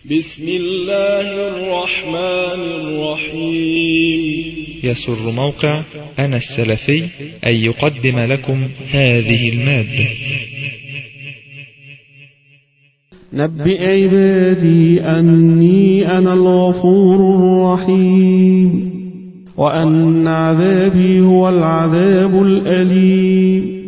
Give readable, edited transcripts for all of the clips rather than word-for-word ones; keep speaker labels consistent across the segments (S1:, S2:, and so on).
S1: بسم الله الرحمن الرحيم.
S2: يسر موقع أنا السلفي أن يقدم لكم هذه المادة.
S3: نبئ عبادي أني أنا الغفور الرحيم وأن عذابي هو العذاب الأليم.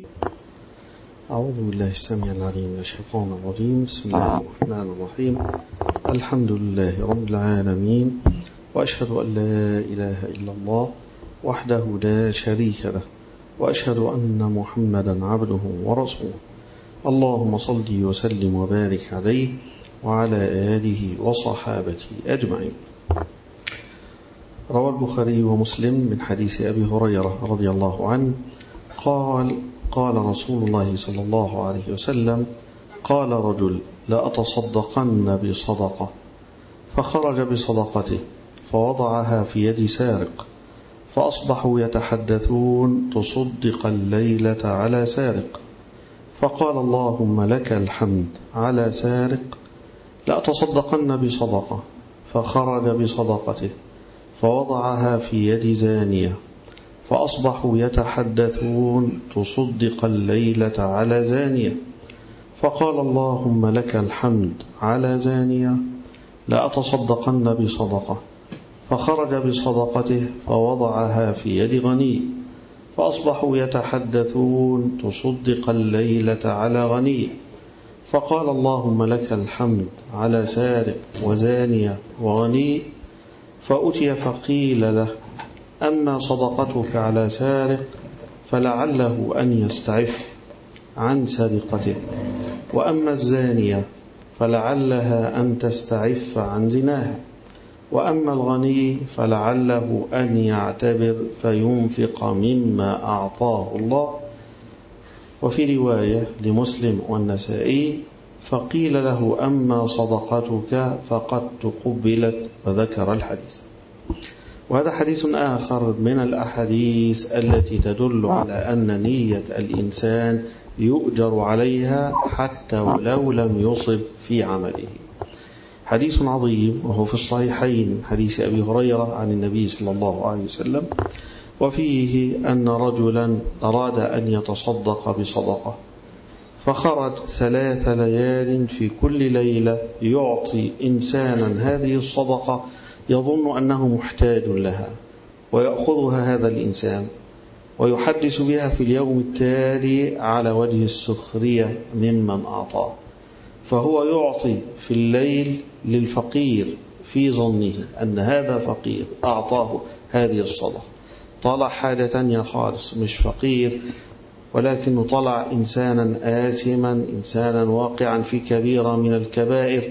S4: أعوذ بالله السميع العليم من الشيطان الرجيم. بسم الله الرحمن الرحيم. الحمد لله رب العالمين، وأشهد أن لا إله إلا الله وحده لا شريك له، وأشهد أن محمدا عبده ورسوله. اللهم صل وسلم وبارك عليه وعلى آله وصحابته أجمعين. روى البخاري ومسلم من حديث أبي هريرة رضي الله عنه قال رسول الله صلى الله عليه وسلم: قال رجل: لأتصدقن بصدقة، فخرج بصدقته فوضعها في يد سارق، فأصبحوا يتحدثون: تصدق الليلة على سارق. فقال: اللهم لك الحمد على سارق. لأتصدقن بصدقة، فخرج بصدقته فوضعها في يد زانية، فأصبحوا يتحدثون: تصدق الليلة على زانية. فقال: اللهم لك الحمد على زانية. لأتصدقن بصدقة، فخرج بصدقته فوضعها في يد غني، فأصبحوا يتحدثون: تصدق الليلة على غني. فقال: اللهم لك الحمد على سارق وزانية وغني. فأتي فقيل له: أما صدقتك على سارق فلعله أن يستعف عن سرقته، وأما الزانية فلعلها أن تستعف عن زناها، وأما الغني فلعله أن يعتبر فينفق مما أعطاه الله. وفي رواية لمسلم والنسائي: فقيل له: أما صدقتك فقد تقبلت، وذكر الحديث. وهذا حديث آخر من الأحاديث التي تدل على أن نية الإنسان يؤجر عليها حتى ولو لم يصب في عمله. حديث عظيم، وهو في الصحيحين حديث أبي هريرة عن النبي صلى الله عليه وسلم، وفيه أن رجلا أراد أن يتصدق بصدقة، فخرج 3 ليال في كل ليلة يعطي إنسانا هذه الصدقة يظن أنه محتاج لها، ويأخذها هذا الإنسان ويحدث بها في اليوم التالي على وجه السخرية ممن أعطاه. فهو يعطي في الليل للفقير في ظنه أن هذا فقير أعطاه هذه الصدقة، طلع حاجة تانية خالص، مش فقير، ولكنه طلع إنسانا آثما، إنسانا واقعا في كبيرة من الكبائر.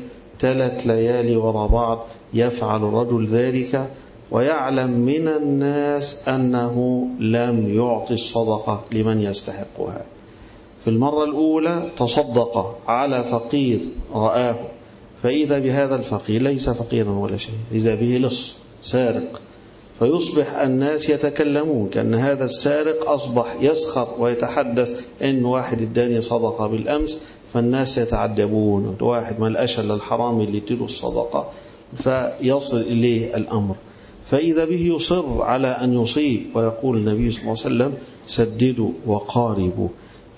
S4: 3 ليالي وراء بعض يفعل الرجل ذلك، ويعلم من الناس أنه لم يعطي الصدقة لمن يستحقها. في المرة الأولى تصدق على فقير رآه، فإذا بهذا الفقير ليس فقيرا ولا شيء، إذا به لص سارق، فيصبح الناس يتكلمون كأن هذا السارق أصبح يسخر ويتحدث إن واحد اداني صدقة بالأمس، فالناس يتعجبون، واحد ما لقاش إلا الحرامي اللي اديله الصدقة، فيصل إليه الأمر. فإذا به يصر على أن يصيب، ويقول النبي صلى الله عليه وسلم: سددوا وقاربوا.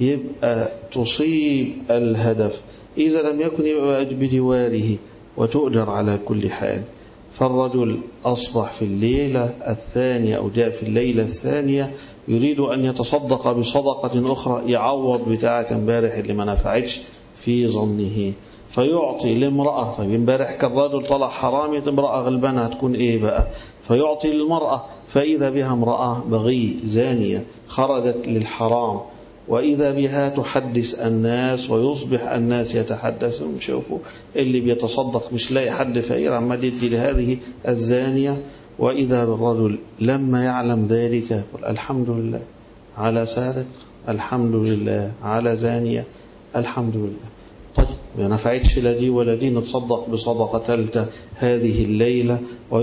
S4: يبقى تصيب الهدف، إذا لم يكن يبقى بجواره وتؤجر على كل حال. فالرجل أصبح في الليلة الثانية أو جاء في الليلة الثانية يريد أن يتصدق بصدقة أخرى يعوض بتاعة امبارح اللي ما نفعتش في ظنه، فيعطي لامرأة. طيب امبارح كان الرجل طلع حرامي، امرأة غلبانة هتكون إيه بقى؟ فيعطي للمرأة، فإذا بها امرأة بغي زانية خرجت للحرام، وإذا بها تحدث الناس، ويصبح الناس يتحدثون: شوفوا اللي بيتصدق مش لاقي حد فقير عمال يدي لهذه الزانية. وإذا بالرجل لما يعلم ذلك يقول: الحمد لله على سارق، الحمد لله على زانية، الحمد لله. طيب ما نفعتش لا دي ولا دي، نتصدق بصدقة ثالثة هذه الليلة.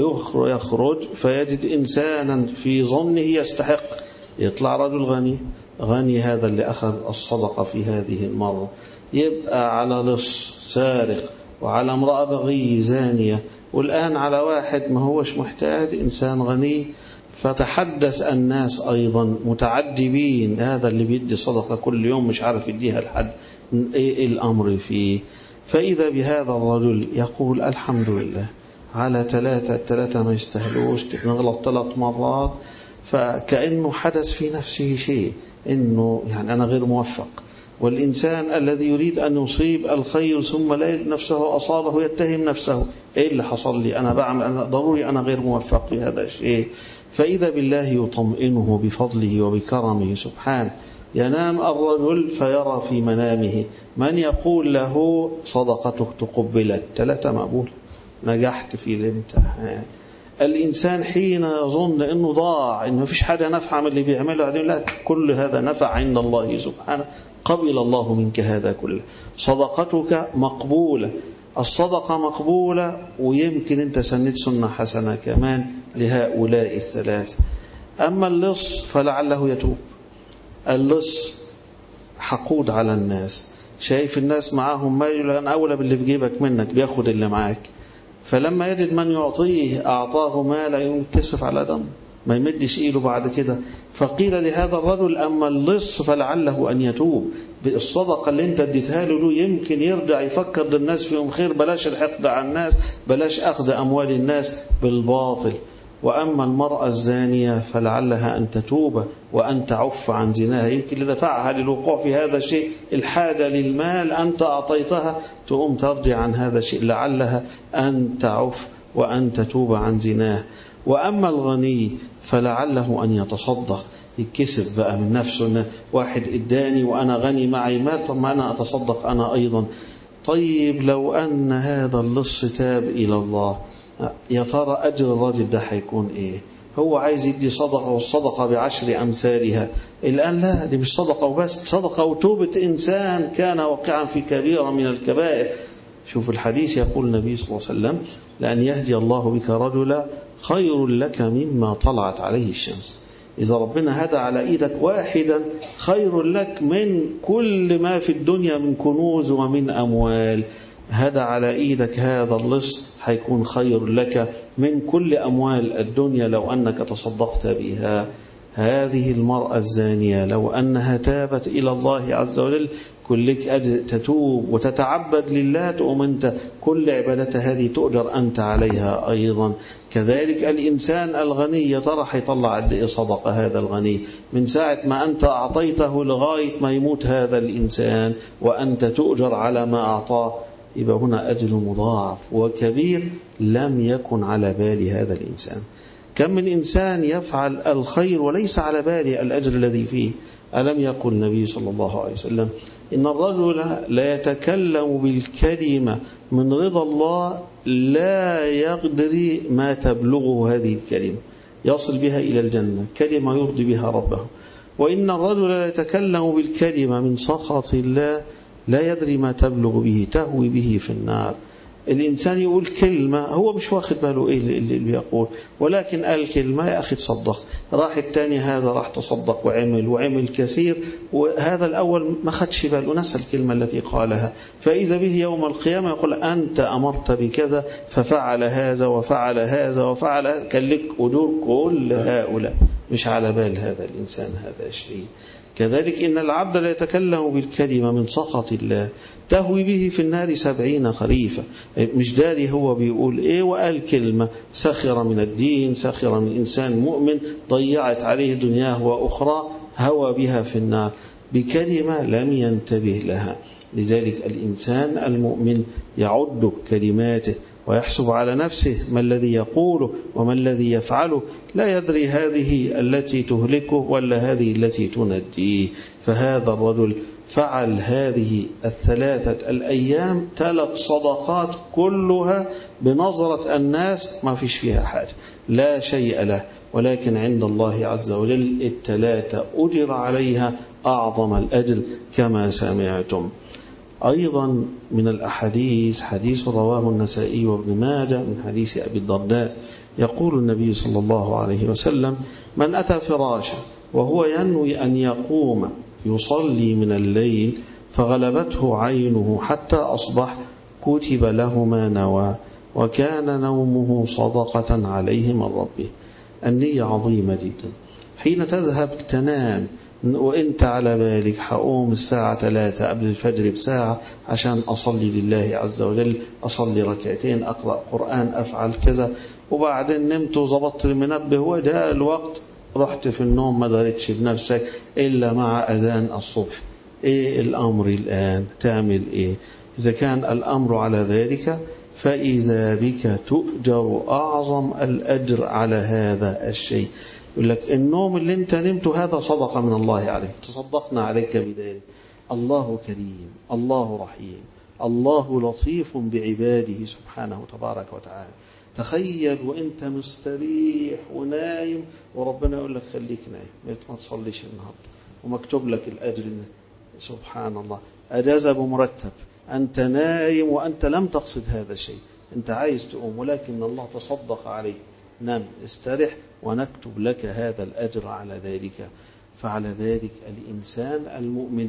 S4: ويخرج فيجد إنسانا في ظنه يستحق، يطلع رجل غني هذا اللي أخذ الصدقة في هذه المرة، يبقى على لص سارق وعلى امرأة بغي زانية، والآن على واحد ما هوش محتاج، إنسان غني، فتحدث الناس أيضا متعجبين، هذا اللي بيدي صدقة كل يوم مش عارف يديها لحد، إيه الأمر فيه؟ فإذا بهذا الرجل يقول الحمد لله على ثلاثة ما يستهلوش، نغلط 3 مرات، فكأنه حدث في نفسه شيء، إنه يعني أنا غير موفق. والإنسان الذي يريد أن يصيب الخير ثم لا يجد نفسه أصابه يتهم نفسه، إيه اللي حصل لي؟ أنا بعمل، أنا ضروري أنا غير موفق في هذا الشيء. فإذا بالله يطمئنه بفضله وبكرمه سبحانه. ينام الرجل فيرى في منامه من يقول له صدقتك تقبلت، 3 مقبول، نجحت في الامتحان. الإنسان حين يظن أنه ضاع، أنه مفيش حاجة نفع من اللي بيعمله، لا، كل هذا نفع عند الله سبحانه، قبل الله منك هذا كله. صدقتك مقبولة، الصدقة مقبولة، ويمكن أنت سنت سنة حسنة كمان لهؤلاء ال3. أما اللص فلعله يتوب. اللص حقود على الناس، شايف الناس معاهم مال، لأن أولى باللي في جيبك منك، بياخد اللي معاك، فلما يجد من يعطيه أعطاه مالا ينكسف على دم، ما يمدش إيده بعد كده. فقيل لهذا الرجل أما اللص فلعله أن يتوب، بالصدقة اللي انت اديتها له يمكن يرجع يفكر للناس فيهم خير، بلاش الحقد على الناس، بلاش أخذ أموال الناس بالباطل. وأما المرأة الزانية فلعلها أن تتوب وأن تعف عن زناها، يمكن لدفعها للوقوع في هذا الشيء الحاجة للمال، أنت أعطيتها تقوم ترجع عن هذا الشيء، لعلها أن تعف وأن تتوب عن زناه. وأما الغني فلعله أن يتصدق، يكسب بقى من نفسه، واحد إداني وأنا غني معي مال، طب ما أنا أتصدق أنا أيضا. طيب لو أن هذا اللص تاب إلى الله، يا ترى أجر الرجل ده هيكون إيه؟ هو عايز يدي صدقة، والصدقة ب10 أمثالها. الآن لا، دي مش صدقة وبس، صدقة وتوبة إنسان كان واقعا في كبيرة من الكبائر. شوف الحديث يقول النبي صلى الله عليه وسلم لأن يهدي الله بك رجلا خير لك مما طلعت عليه الشمس. إذا ربنا هدى على إيدك واحدا خير لك من كل ما في الدنيا من كنوز ومن أموال. هدى على إيدك هذا اللص هيكون خير لك من كل أموال الدنيا لو أنك تصدقت بها. هذه المرأة الزانية لو أنها تابت إلى الله عز وجل كلك أجر، تتوب وتتعبد لله، تقوم أنت كل عبادة هذه تؤجر أنت عليها أيضا. كذلك الإنسان الغني يا ترى هيطلع قد إيه صدقة هذا الغني من ساعة ما أنت أعطيته لغاية ما يموت هذا الإنسان، وأنت تؤجر على ما أعطاه. يبقى هنا أجر مضاعف وكبير لم يكن على بال هذا الإنسان. كم من إنسان يفعل الخير وليس على باله الأجر الذي فيه. ألم يقل النبي صلى الله عليه وسلم إن الرجل لا يتكلم بالكلمة من رضا الله لا يقدر ما تبلغه هذه الكلمة، يصل بها إلى الجنة، كلمة يرضي بها ربه. وإن الرجل لا يتكلم بالكلمة من سخط الله لا يدري ما تبلغ به، تهوي به في النار. الإنسان يقول كلمة هو مش واخد باله إيه اللي بيقول، ولكن قال كلمة يا أخي تصدق، راح الثاني هذا راح تصدق وعمل كثير، وهذا الأول ما خدش باله نسى الكلمة التي قالها، فإذا به يوم القيامة يقول أنت أمرت بكذا ففعل هذا وفعل هذا وفعل، كان لك أجور كل هؤلاء، مش على بال هذا الإنسان هذا الشيء. كذلك إن العبد لا يتكلم بالكلمة من سخط الله تهوي به في النار 70 خريفا. مش داري هو بيقول إيه، وقال كلمة سخر من الدين، سخر من إنسان مؤمن، ضيعت عليه دنياه وأخرى، هوى بها في النار بكلمة لم ينتبه لها. لذلك الإنسان المؤمن يعد كلماته ويحسب على نفسه ما الذي يقوله وما الذي يفعله، لا يدري هذه التي تهلكه ولا هذه التي تنجيه. فهذا الرجل فعل هذه 3 الأيام 3 صدقات كلها بنظرة الناس ما فيش فيها حاجة، لا شيء له، ولكن عند الله عز وجل 3 أجر عليها أعظم الأجر كما سمعتم. أيضا من الأحاديث حديث رواه النسائي وابن ماجه من حديث أبي الدرداء يقول النبي صلى الله عليه وسلم من أتى فراشا وهو ينوي أن يقوم يصلي من الليل فغلبته عينه حتى أصبح كتب له ما نوى وكان نومه صدقة عليه من ربه. النية عظيمة جدا. حين تذهب تنام وانت على بالك هقوم الساعة 3 قبل الفجر بساعة عشان أصلي لله عز وجل، أصلي ركعتين، أقرأ قرآن، أفعل كذا، وبعدين نمت وظبطت المنبه وجاء الوقت رحت في النوم ما دارتش بنفسك إلا مع أذان الصبح. إيه الأمر الآن؟ تعمل إيه؟ إذا كان الأمر على ذلك فإذا بك تؤجر أعظم الأجر على هذا الشيء. يقول لك النوم اللي انت نمته هذا صدقة من الله عليك، تصدقنا عليك بذلك. الله كريم، الله رحيم، الله لطيف بعباده سبحانه تبارك وتعالى. تخيل وانت مستريح ونايم وربنا يقول لك خليك نايم ما تصليش النهارده ومكتوب لك الأجر. سبحان الله، أجازة بمرتب، أنت نايم وأنت لم تقصد هذا الشيء، أنت عايز تقوم ولكن الله تصدق عليك. نام استرح ونكتب لك هذا الأجر على ذلك. فعلى ذلك الإنسان المؤمن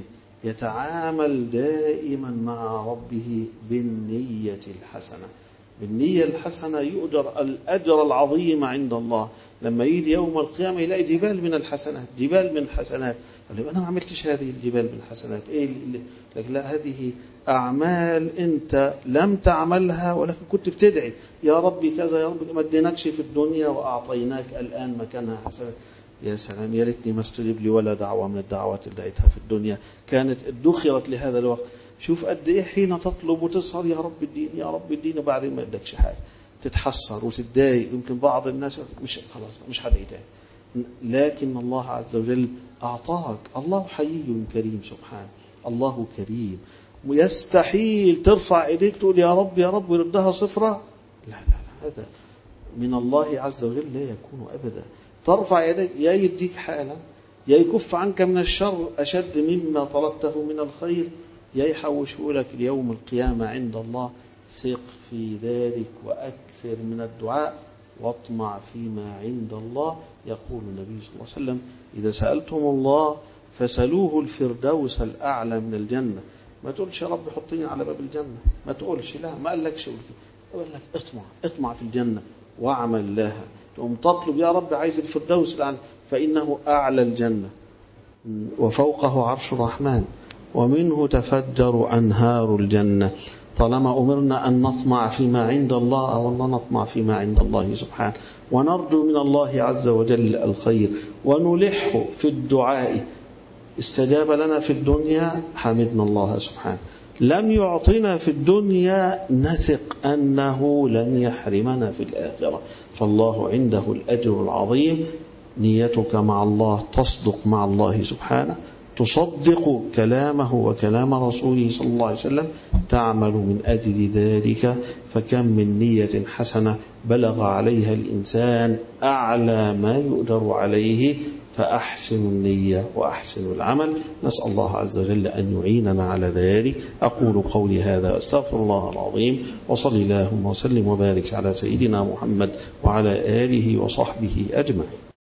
S4: يتعامل دائما مع ربه بالنية الحسنة. بالنية الحسنة يؤجر الأجر العظيم عند الله. لما يجي يوم القيامة يلاقي جبال من الحسنات، جبال من الحسنات. أنا ما عملتش هذه الجبال من الحسنات، إيه لكن لا، هذه أعمال أنت لم تعملها ولكن كنت بتدعي يا ربي كذا، يا ربي ما اديناكش في الدنيا وأعطيناك الآن مكانها حسنات. يا سلام، يا ريتني ما استجيب لي ولا دعوة من الدعوات اللي دعيتها في الدنيا كانت ادخرت لهذا الوقت. شوف قد إيه حين تطلب وتسهر يا رب الدين يا رب الدين وبعدين ما يدكش حاجة تتحسر وتتضايق. يمكن بعض الناس مش خلاص مش هدعي تاني، لكن الله عز وجل أعطاك. الله حي كريم سبحانه، الله كريم. يستحيل ترفع إيديك تقول يا رب يا رب ويردها صفرة. لا لا لا، هذا من الله عز وجل لا يكون أبدا. ترفع يديك يا يديك حالا، يا يكف عنك من الشر أشد مما طلبته من الخير، يا يحوشه لك اليوم القيامة عند الله. ثق في ذلك وأكثر من الدعاء واطمع فيما عند الله. يقول النبي صلى الله عليه وسلم إذا سألتم الله فسألوه الفردوس الأعلى من الجنة. ما تقولش يا رب حطيني على باب الجنة، ما تقولش لا، ما قالكش قول لك اطمع في الجنة واعمل لها. تقوم تطلب يا رب عايز الفردوس الأعلى فإنه أعلى الجنة وفوقه عرش الرحمن ومنه تفجر أنهار الجنة. طالما أمرنا أن نطمع فيما عند الله أو الله نطمع فيما عند الله سبحانه ونرجو من الله عز وجل الخير ونلح في الدعاء. استجاب لنا في الدنيا حمدنا الله سبحانه، لم يعطنا في الدنيا نثق أنه لن يحرمنا في الآخرة. فالله عنده الأجر العظيم. نيتك مع الله تصدق مع الله سبحانه، تصدق كلامه وكلام رسوله صلى الله عليه وسلم، تعمل من أجل ذلك. فكم من نية حسنة بلغ عليها الإنسان أعلى ما يؤجر عليه. فأحسن النية وأحسن العمل. نسأل الله عز وجل أن يعيننا على ذلك. أقول قولي هذا أستغفر الله العظيم، وصلي اللهم وسلم وبارك على سيدنا محمد وعلى آله وصحبه أجمعين.